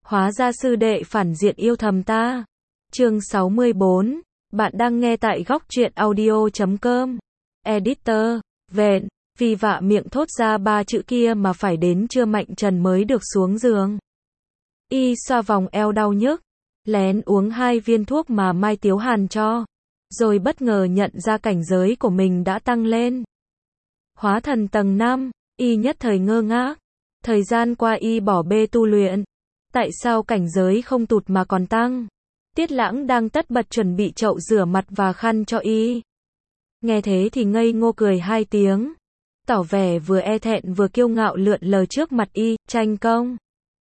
Hóa ra sư đệ phản diện yêu thầm ta. Chương 64. Bạn đang nghe tại góc truyện audio.com. Editor. Vện. Vì vạ miệng thốt ra ba chữ kia mà phải đến trưa Mạnh Trần mới được xuống giường. Y xoa vòng eo đau nhức. Lén uống 2 viên thuốc mà Mai Tiếu Hàn cho. Rồi bất ngờ nhận ra cảnh giới của mình đã tăng lên. Hóa thần tầng 5. Y nhất thời ngơ ngác. Thời gian qua Y bỏ bê tu luyện. Tại sao cảnh giới không tụt mà còn tăng? Tiết Lãng đang tất bật chuẩn bị chậu rửa mặt và khăn cho Y. Nghe thế thì ngây ngô cười 2 tiếng. Tỏ vẻ vừa e thẹn vừa kiêu ngạo lượn lờ trước mặt Y, tranh công.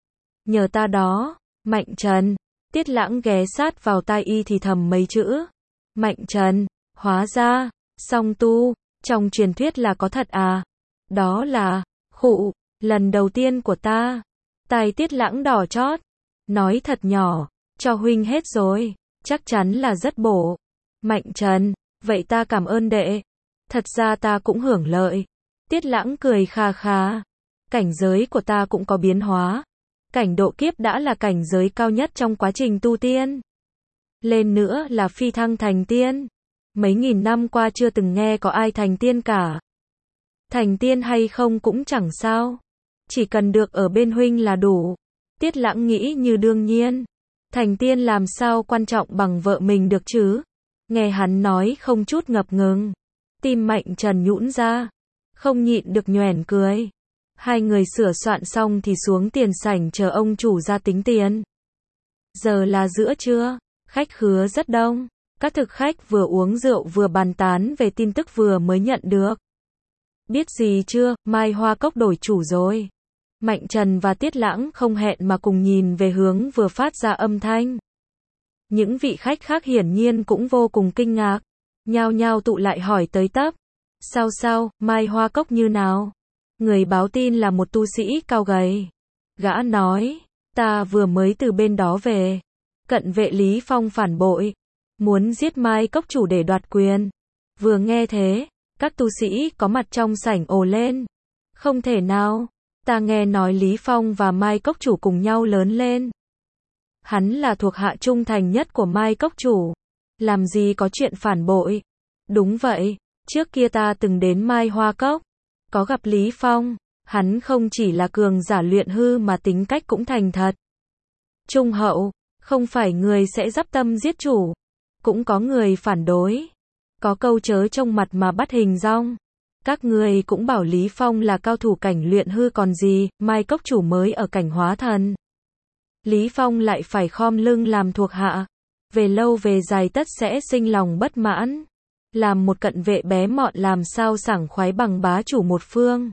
Nhờ ta đó, Mạnh Trần. Tiết Lãng ghé sát vào tai Y thì thầm mấy chữ. Mạnh Trần, hóa ra, song tu, trong truyền thuyết là có thật à? Đó là, khụ, lần đầu tiên của ta. Tai Tiết Lãng đỏ chót. Nói thật nhỏ, cho huynh hết rồi, chắc chắn là rất bổ. Mạnh Trần, vậy ta cảm ơn đệ. Thật ra ta cũng hưởng lợi. Tiết Lãng cười kha kha. Cảnh giới của ta cũng có biến hóa. Cảnh độ kiếp đã là cảnh giới cao nhất trong quá trình tu tiên. Lên nữa là phi thăng thành tiên. Mấy nghìn năm qua chưa từng nghe có ai thành tiên cả. Thành tiên hay không cũng chẳng sao. Chỉ cần được ở bên huynh là đủ. Tiết Lãng nghĩ như đương nhiên. Thành tiên làm sao quan trọng bằng vợ mình được chứ? Nghe hắn nói không chút ngập ngừng. Tim Mạnh Trần nhũn ra. Không nhịn được nhoẻn cười. Hai người sửa soạn xong thì xuống tiền sảnh chờ ông chủ ra tính tiền. Giờ là giữa trưa. Khách khứa rất đông. Các thực khách vừa uống rượu vừa bàn tán về tin tức vừa mới nhận được. Biết gì chưa, Mai Hoa Cốc đổi chủ rồi. Mạnh Trần và Tiết Lãng không hẹn mà cùng nhìn về hướng vừa phát ra âm thanh. Những vị khách khác hiển nhiên cũng vô cùng kinh ngạc. Nhao nhao tụ lại hỏi tới tấp. Sao, Mai Hoa Cốc như nào? Người báo tin là một tu sĩ cao gầy. Gã nói, ta vừa mới từ bên đó về. Cận vệ Lý Phong phản bội. Muốn giết Mai Cốc chủ để đoạt quyền. Vừa nghe thế, các tu sĩ có mặt trong sảnh ồ lên. Không thể nào. Ta nghe nói Lý Phong và Mai Cốc chủ cùng nhau lớn lên. Hắn là thuộc hạ trung thành nhất của Mai Cốc chủ. Làm gì có chuyện phản bội. Đúng vậy, trước kia ta từng đến Mai Hoa Cốc. Có gặp Lý Phong. Hắn không chỉ là cường giả luyện hư mà tính cách cũng thành thật. Trung hậu, không phải người sẽ dắp tâm giết chủ. Cũng có người phản đối. Có câu chớ trông mặt mà bắt hình dong. Các người cũng bảo Lý Phong là cao thủ cảnh luyện hư còn gì, Mai Cốc chủ mới ở cảnh hóa thần. Lý Phong lại phải khom lưng làm thuộc hạ. Về lâu về dài tất sẽ sinh lòng bất mãn. Làm một cận vệ bé mọn làm sao sảng khoái bằng bá chủ một phương.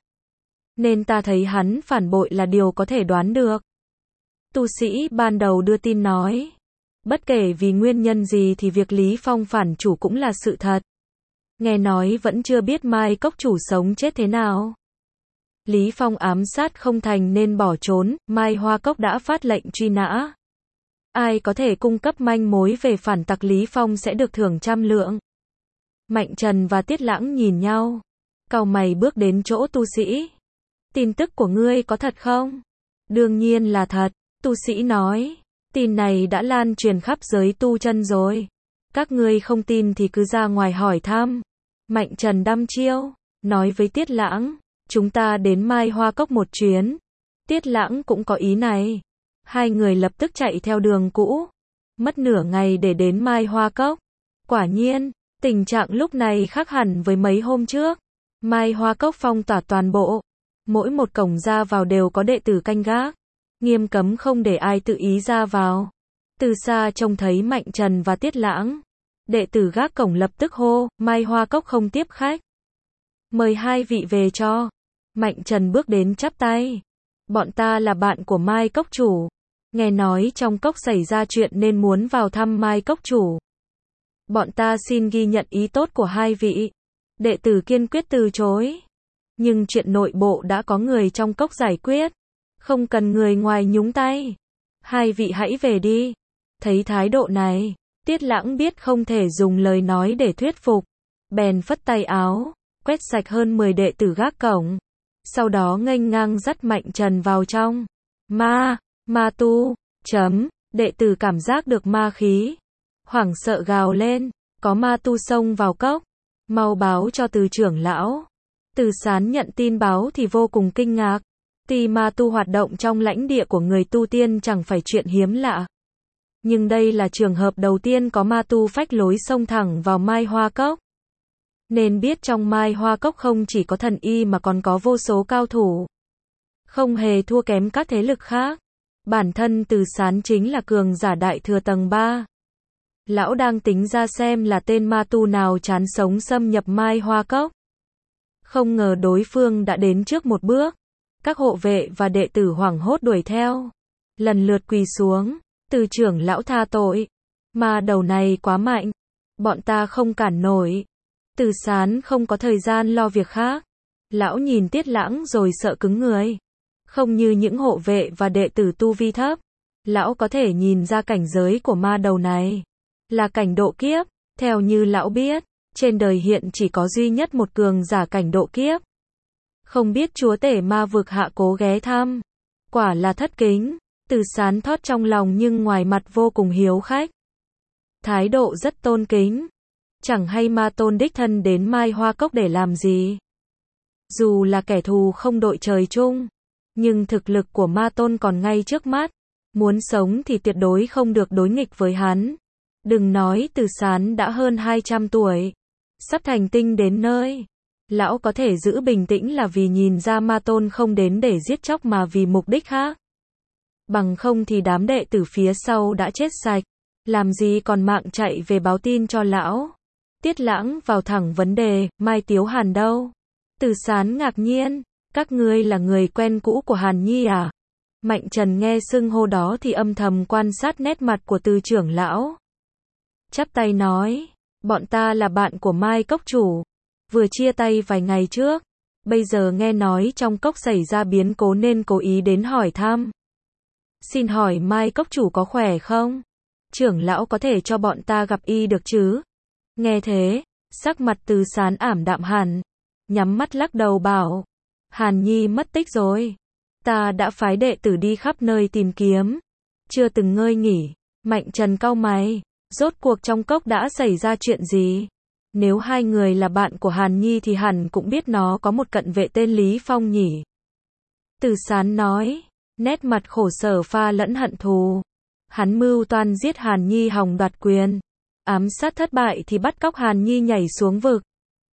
Nên ta thấy hắn phản bội là điều có thể đoán được. Tu sĩ ban đầu đưa tin nói. Bất kể vì nguyên nhân gì thì việc Lý Phong phản chủ cũng là sự thật. Nghe nói vẫn chưa biết Mai Cốc chủ sống chết thế nào. Lý Phong ám sát không thành nên bỏ trốn, Mai Hoa Cốc đã phát lệnh truy nã. Ai có thể cung cấp manh mối về phản tặc Lý Phong sẽ được thưởng 100 lượng. Mạnh Trần và Tiết Lãng nhìn nhau. Cau mày bước đến chỗ tu sĩ. Tin tức của ngươi có thật không? Đương nhiên là thật, tu sĩ nói. Tin này đã lan truyền khắp giới tu chân rồi. Các ngươi không tin thì cứ ra ngoài hỏi thăm. Mạnh Trần đăm chiêu, nói với Tiết Lãng, chúng ta đến Mai Hoa Cốc một chuyến. Tiết Lãng cũng có ý này. Hai người lập tức chạy theo đường cũ. Mất nửa ngày để đến Mai Hoa Cốc. Quả nhiên, tình trạng lúc này khác hẳn với mấy hôm trước. Mai Hoa Cốc phong tỏa toàn bộ. Mỗi một cổng ra vào đều có đệ tử canh gác. Nghiêm cấm không để ai tự ý ra vào. Từ xa trông thấy Mạnh Trần và Tiết Lãng. Đệ tử gác cổng lập tức hô, Mai Hoa Cốc không tiếp khách. Mời hai vị về cho. Mạnh Trần bước đến chắp tay. Bọn ta là bạn của Mai Cốc chủ. Nghe nói trong cốc xảy ra chuyện nên muốn vào thăm Mai Cốc chủ. Bọn ta xin ghi nhận ý tốt của hai vị. Đệ tử kiên quyết từ chối. Nhưng chuyện nội bộ đã có người trong cốc giải quyết. Không cần người ngoài nhúng tay. Hai vị hãy về đi. Thấy thái độ này, Tiết Lãng biết không thể dùng lời nói để thuyết phục. Bèn phất tay áo, quét sạch hơn 10 đệ tử gác cổng. Sau đó nghênh ngang dắt Mạnh Trần vào trong. Ma tu, Đệ tử cảm giác được ma khí. Hoảng sợ gào lên, có ma tu xông vào cốc. Mau báo cho Từ trưởng lão. Từ Sán nhận tin báo thì vô cùng kinh ngạc. Tuy ma tu hoạt động trong lãnh địa của người tu tiên chẳng phải chuyện hiếm lạ. Nhưng đây là trường hợp đầu tiên có ma tu phách lối xông thẳng vào Mai Hoa Cốc. Nên biết trong Mai Hoa Cốc không chỉ có thần y mà còn có vô số cao thủ. Không hề thua kém các thế lực khác. Bản thân Từ Sán chính là cường giả đại thừa tầng 3. Lão đang tính ra xem là tên ma tu nào chán sống xâm nhập Mai Hoa Cốc. Không ngờ đối phương đã đến trước một bước. Các hộ vệ và đệ tử hoảng hốt đuổi theo. Lần lượt quỳ xuống. Từ trưởng lão tha tội. Ma đầu này quá mạnh. Bọn ta không cản nổi. Từ Sán không có thời gian lo việc khác. Lão nhìn Tiết Lãng rồi sợ cứng người. Không như những hộ vệ và đệ tử tu vi thấp. Lão có thể nhìn ra cảnh giới của ma đầu này. Là cảnh độ kiếp. Theo như lão biết, trên đời hiện chỉ có duy nhất một cường giả cảnh độ kiếp. Không biết chúa tể ma vực hạ cố ghé thăm. Quả là thất kính. Từ Sán thót trong lòng nhưng ngoài mặt vô cùng hiếu khách. Thái độ rất tôn kính. Chẳng hay ma tôn đích thân đến Mai Hoa Cốc để làm gì. Dù là kẻ thù không đội trời chung. Nhưng thực lực của ma tôn còn ngay trước mắt. Muốn sống thì tuyệt đối không được đối nghịch với hắn. Đừng nói Từ Sán đã hơn 200 tuổi. Sắp thành tinh đến nơi. Lão có thể giữ bình tĩnh là vì nhìn ra ma tôn không đến để giết chóc mà vì mục đích khác. Bằng không thì đám đệ tử phía sau đã chết sạch. Làm gì còn mạng chạy về báo tin cho lão. Tiết Lãng vào thẳng vấn đề, Mai Tiếu Hàn đâu? Từ Sán ngạc nhiên, các ngươi là người quen cũ của Hàn Nhi à? Mạnh Trần nghe xưng hô đó thì âm thầm quan sát nét mặt của Từ trưởng lão. Chắp tay nói, bọn ta là bạn của Mai Cốc chủ. Vừa chia tay vài ngày trước. Bây giờ nghe nói trong cốc xảy ra biến cố nên cố ý đến hỏi thăm. Xin hỏi Mai Cốc chủ có khỏe không? Trưởng lão có thể cho bọn ta gặp y được chứ? Nghe thế, sắc mặt Từ Sán ảm đạm hẳn. Nhắm mắt lắc đầu bảo. Hàn Nhi mất tích rồi. Ta đã phái đệ tử đi khắp nơi tìm kiếm. Chưa từng ngơi nghỉ. Mạnh Trần cau mày. Rốt cuộc trong cốc đã xảy ra chuyện gì? Nếu hai người là bạn của Hàn Nhi thì hẳn cũng biết nó có một cận vệ tên Lý Phong nhỉ. Từ Sán nói. Nét mặt khổ sở pha lẫn hận thù. Hắn mưu toan giết Hàn Nhi hòng đoạt quyền. Ám sát thất bại thì bắt cóc Hàn Nhi nhảy xuống vực.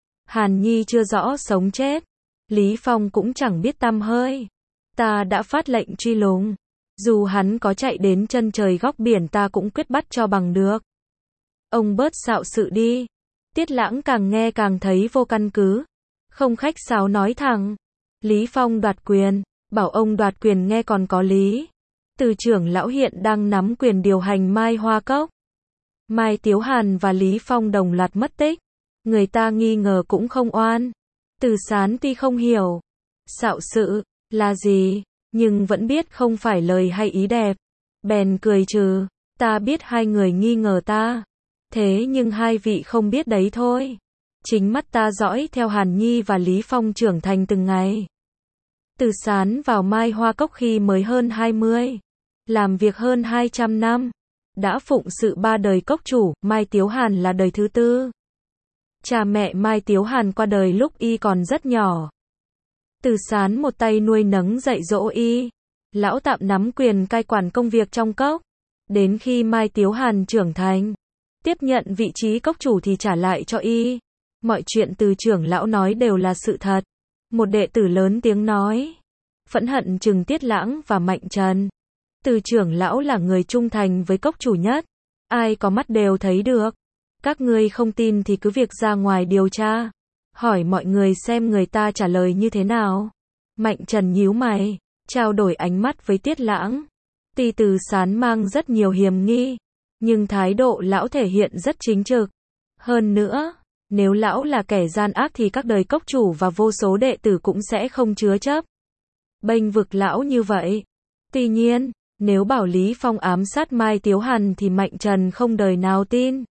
Hàn Nhi chưa rõ sống chết. Lý Phong cũng chẳng biết tăm hơi. Ta đã phát lệnh truy lùng. Dù hắn có chạy đến chân trời góc biển ta cũng quyết bắt cho bằng được. Ông bớt xạo sự đi. Tiết Lãng càng nghe càng thấy vô căn cứ. Không khách sáo nói thẳng. Lý Phong đoạt quyền. Bảo ông đoạt quyền nghe còn có lý. Từ trưởng lão hiện đang nắm quyền điều hành Mai Hoa Cốc. Mai Tiếu Hàn và Lý Phong đồng loạt mất tích. Người ta nghi ngờ cũng không oan. Từ Sán tuy không hiểu xạo sự là gì, nhưng vẫn biết không phải lời hay ý đẹp. Bèn cười trừ. Ta biết hai người nghi ngờ ta. Thế nhưng hai vị không biết đấy thôi. Chính mắt ta dõi theo Hàn Nhi và Lý Phong trưởng thành từng ngày. Từ Sán vào Mai Hoa Cốc khi mới hơn 20. Làm việc hơn 200 năm. Đã phụng sự 3 đời cốc chủ, Mai Tiếu Hàn là đời thứ 4. Cha mẹ Mai Tiếu Hàn qua đời lúc y còn rất nhỏ. Từ Sán một tay nuôi nấng dạy dỗ y. Lão tạm nắm quyền cai quản công việc trong cốc. Đến khi Mai Tiếu Hàn trưởng thành, tiếp nhận vị trí cốc chủ thì trả lại cho y. Mọi chuyện từ trưởng lão nói đều là sự thật. Một đệ tử lớn tiếng nói. Phẫn hận trừng Tiết Lãng và Mạnh Trần. Từ trưởng lão là người trung thành với cốc chủ nhất. Ai có mắt đều thấy được. Các ngươi không tin thì cứ việc ra ngoài điều tra. Hỏi mọi người xem người ta trả lời như thế nào. Mạnh Trần nhíu mày, trao đổi ánh mắt với Tiết Lãng. Tuy Từ Sán mang rất nhiều hiềm nghi, nhưng thái độ lão thể hiện rất chính trực. Hơn nữa, nếu lão là kẻ gian ác thì các đời cốc chủ và vô số đệ tử cũng sẽ không chứa chấp bênh vực lão như vậy. Tuy nhiên, nếu bảo Lý Phong ám sát Mai Tiếu Hàn thì Mạnh Trần không đời nào tin.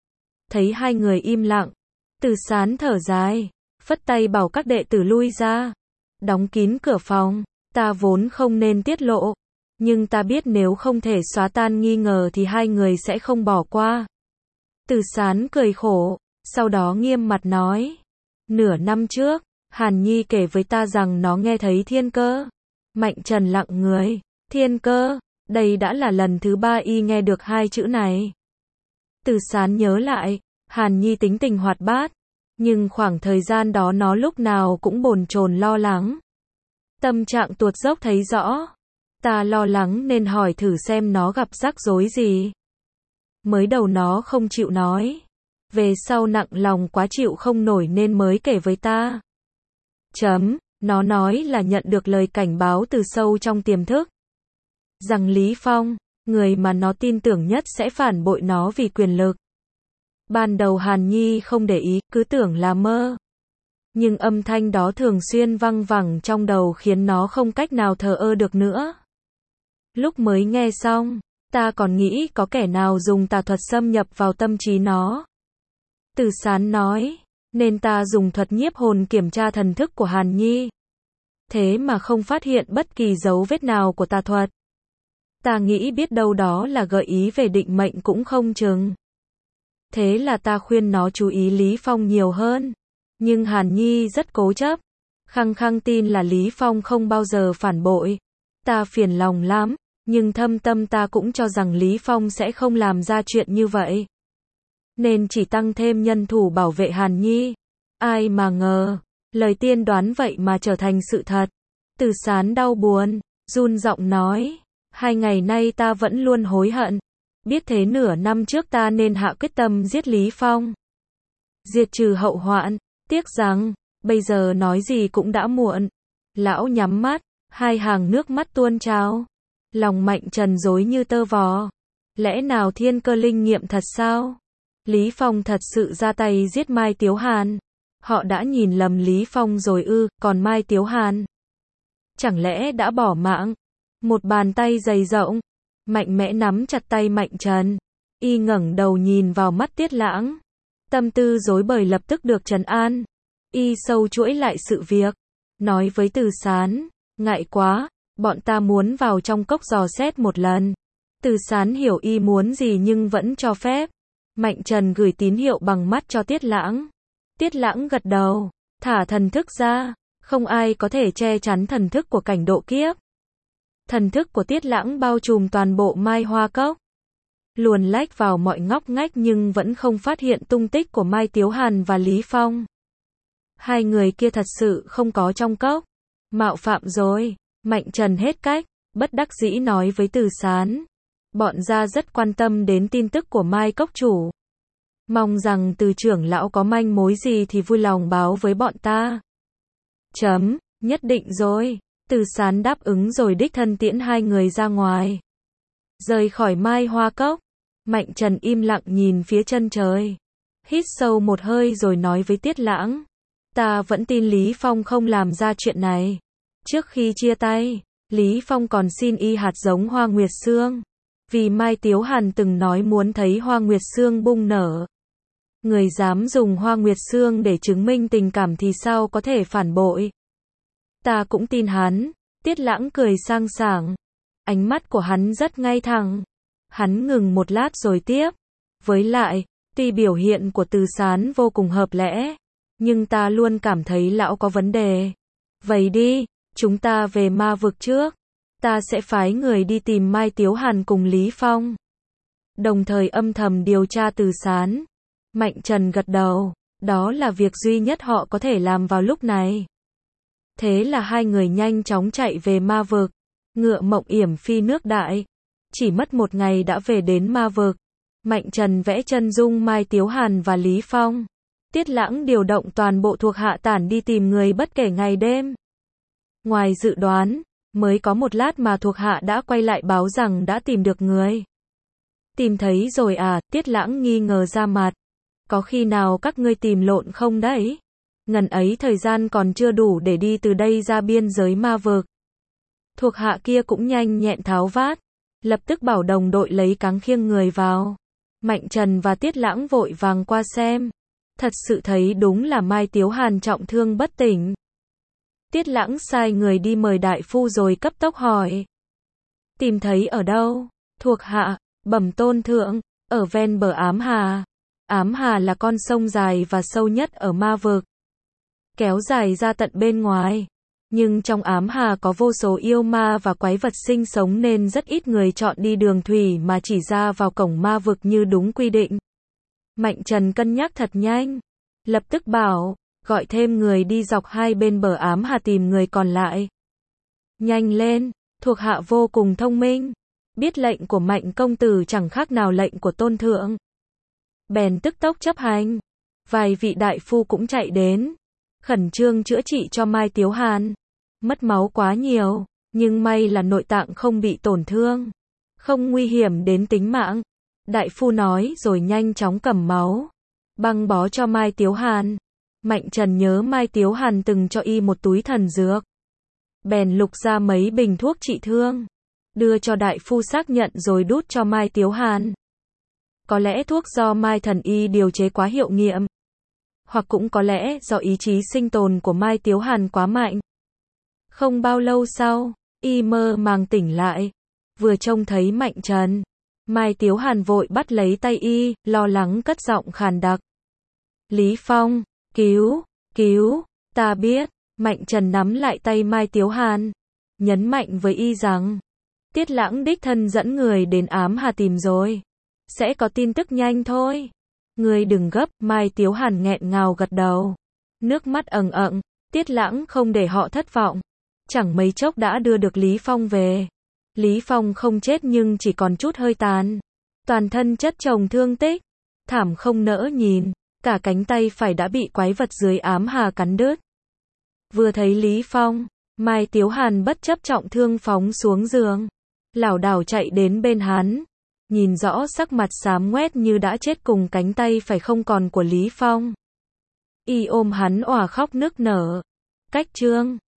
Thấy hai người im lặng, Từ Sán thở dài, phất tay bảo các đệ tử lui ra, đóng kín cửa phòng. Ta vốn không nên tiết lộ, Nhưng ta biết nếu không thể xóa tan nghi ngờ thì hai người sẽ không bỏ qua. Từ Sán cười khổ, sau đó nghiêm mặt nói. Nửa năm trước, Hàn Nhi kể với ta rằng nó nghe thấy thiên cơ. Mạnh Trần lặng người. Thiên cơ, đây đã là lần thứ 3 y nghe được hai chữ này. Từ Sán nhớ lại, Hàn Nhi tính tình hoạt bát, nhưng khoảng thời gian đó nó lúc nào cũng bồn chồn lo lắng. Tâm trạng tuột dốc thấy rõ. Ta lo lắng nên hỏi thử xem nó gặp rắc rối gì. Mới đầu nó không chịu nói. Về sau nặng lòng quá chịu không nổi nên mới kể với ta. Nó nói là nhận được lời cảnh báo từ sâu trong tiềm thức. Rằng Lý Phong, người mà nó tin tưởng nhất sẽ phản bội nó vì quyền lực. Ban đầu Hàn Nhi không để ý, cứ tưởng là mơ. Nhưng âm thanh đó thường xuyên văng vẳng trong đầu khiến nó không cách nào thờ ơ được nữa. Lúc mới nghe xong, ta còn nghĩ có kẻ nào dùng tà thuật xâm nhập vào tâm trí nó. Từ Sán nói, nên ta dùng thuật nhiếp hồn kiểm tra thần thức của Hàn Nhi. Thế mà không phát hiện bất kỳ dấu vết nào của tà thuật. Ta nghĩ biết đâu đó là gợi ý về định mệnh cũng không chừng. Thế là ta khuyên nó chú ý Lý Phong nhiều hơn. Nhưng Hàn Nhi rất cố chấp. Khăng khăng tin là Lý Phong không bao giờ phản bội. Ta phiền lòng lắm, nhưng thâm tâm ta cũng cho rằng Lý Phong sẽ không làm ra chuyện như vậy. Nên chỉ tăng thêm nhân thủ bảo vệ Hàn Nhi. Ai mà ngờ, lời tiên đoán vậy mà trở thành sự thật. Từ Sán đau buồn, run giọng nói. 2 ngày nay ta vẫn luôn hối hận. Biết thế nửa năm trước ta nên hạ quyết tâm giết Lý Phong. Diệt trừ hậu hoạn. Tiếc rằng, bây giờ nói gì cũng đã muộn. Lão nhắm mắt, 2 hàng nước mắt tuôn trào. Lòng Mạnh Trần rối như tơ vò. Lẽ nào thiên cơ linh nghiệm thật sao? Lý Phong thật sự ra tay giết Mai Tiếu Hàn. Họ đã nhìn lầm Lý Phong rồi ư, còn Mai Tiếu Hàn chẳng lẽ đã bỏ mạng? Một bàn tay dày rộng, mạnh mẽ nắm chặt tay Mạnh Trần. Y ngẩng đầu nhìn vào mắt Tiết Lãng. Tâm tư rối bời lập tức được trấn an. Y sâu chuỗi lại sự việc. Nói với Từ Sán, ngại quá, bọn ta muốn vào trong cốc dò xét một lần. Từ Sán hiểu y muốn gì nhưng vẫn cho phép. Mạnh Trần gửi tín hiệu bằng mắt cho Tiết Lãng. Tiết Lãng gật đầu, thả thần thức ra. Không ai có thể che chắn thần thức của cảnh độ kiếp. Thần thức của Tiết Lãng bao trùm toàn bộ Mai Hoa Cốc. Luồn lách vào mọi ngóc ngách nhưng vẫn không phát hiện tung tích của Mai Tiếu Hàn và Lý Phong. Hai người kia thật sự không có trong cốc. Mạo phạm rồi. Mạnh Trần hết cách, bất đắc dĩ nói với Từ Sán. Bọn gia rất quan tâm đến tin tức của Mai Cốc chủ. Mong rằng Từ trưởng lão có manh mối gì thì vui lòng báo với bọn ta. Nhất định rồi. Từ Sán đáp ứng rồi đích thân tiễn hai người ra ngoài. Rời khỏi Mai Hoa Cốc. Mạnh Trần im lặng nhìn phía chân trời. Hít sâu một hơi rồi nói với Tiết Lãng. Ta vẫn tin Lý Phong không làm ra chuyện này. Trước khi chia tay, Lý Phong còn xin y hạt giống Hoa Nguyệt Sương. Vì Mai Tiếu Hàn từng nói muốn thấy Hoa Nguyệt Sương bung nở. Người dám dùng Hoa Nguyệt Sương để chứng minh tình cảm thì sao có thể phản bội. Ta cũng tin hắn. Tiết Lãng cười sang sảng. Ánh mắt của hắn rất ngay thẳng. Hắn ngừng một lát rồi tiếp. Với lại, tuy biểu hiện của Từ Sán vô cùng hợp lẽ, nhưng ta luôn cảm thấy lão có vấn đề. Vậy đi, chúng ta về ma vực trước. Ta sẽ phái người đi tìm Mai Tiếu Hàn cùng Lý Phong. Đồng thời âm thầm điều tra Từ Sán. Mạnh Trần gật đầu. Đó là việc duy nhất họ có thể làm vào lúc này. Thế là hai người nhanh chóng chạy về ma vực. Ngựa mộng yểm phi nước đại. Chỉ mất 1 ngày đã về đến ma vực. Mạnh Trần vẽ chân dung Mai Tiếu Hàn và Lý Phong. Tiết Lãng điều động toàn bộ thuộc hạ tản đi tìm người bất kể ngày đêm. Ngoài dự đoán, mới có một lát mà thuộc hạ đã quay lại báo rằng đã tìm được người. Tìm thấy rồi à? Tiết Lãng nghi ngờ ra mặt. Có khi nào các ngươi tìm lộn không đấy? Ngần ấy thời gian còn chưa đủ để đi từ đây ra biên giới ma vực. Thuộc hạ kia cũng nhanh nhẹn tháo vát. Lập tức bảo đồng đội lấy cáng khiêng người vào. Mạnh Trần và Tiết Lãng vội vàng qua xem. Thật sự thấy đúng là Mai Tiếu Hàn trọng thương bất tỉnh. Tiết Lãng sai người đi mời đại phu rồi cấp tốc hỏi. Tìm thấy ở đâu? Thuộc hạ, bẩm tôn thượng, ở ven bờ Ám Hà. Ám Hà là con sông dài và sâu nhất ở ma vực, kéo dài ra tận bên ngoài. Nhưng trong Ám Hà có vô số yêu ma và quái vật sinh sống nên rất ít người chọn đi đường thủy mà chỉ ra vào cổng ma vực như đúng quy định. Mạnh Trần cân nhắc thật nhanh, lập tức bảo, gọi thêm người đi dọc hai bên bờ Ám Hà tìm người còn lại. Nhanh lên, thuộc hạ vô cùng thông minh, biết lệnh của Mạnh công tử chẳng khác nào lệnh của tôn thượng. Bèn tức tốc chấp hành. Vài vị đại phu cũng chạy đến, khẩn trương chữa trị cho Mai Tiếu Hàn. Mất máu quá nhiều, nhưng may là nội tạng không bị tổn thương, không nguy hiểm đến tính mạng. Đại phu nói rồi nhanh chóng cầm máu, băng bó cho Mai Tiếu Hàn. Mạnh Trần nhớ Mai Tiếu Hàn từng cho y một túi thần dược, bèn lục ra mấy bình thuốc trị thương, đưa cho đại phu xác nhận rồi đút cho Mai Tiếu Hàn. Có lẽ thuốc do Mai thần y điều chế quá hiệu nghiệm, hoặc cũng có lẽ do ý chí sinh tồn của Mai Tiếu Hàn quá mạnh. Không bao lâu sau, y mơ màng tỉnh lại, vừa trông thấy Mạnh Trần, Mai Tiếu Hàn vội bắt lấy tay y, lo lắng cất giọng khàn đặc. Lý Phong, cứu, ta biết. Mạnh Trần nắm lại tay Mai Tiếu Hàn, nhấn mạnh với y rằng, Tiết Lãng đích thân dẫn người đến Ám Hà tìm rồi, sẽ có tin tức nhanh thôi. Người đừng gấp, Mai Tiếu Hàn nghẹn ngào gật đầu, nước mắt ẩn ẩn. Tiết Lãng không để họ thất vọng, chẳng mấy chốc đã đưa được Lý Phong về. Lý Phong không chết nhưng chỉ còn chút hơi tàn, toàn thân chất chồng thương tích, thảm không nỡ nhìn, cả cánh tay phải đã bị quái vật dưới Ám Hà cắn đứt. Vừa thấy Lý Phong, Mai Tiếu Hàn bất chấp trọng thương phóng xuống giường, lảo đảo chạy đến bên hắn, nhìn rõ sắc mặt xám ngoét như đã chết cùng cánh tay phải không còn của Lý Phong. Y ôm hắn òa khóc nức nở. Cách chương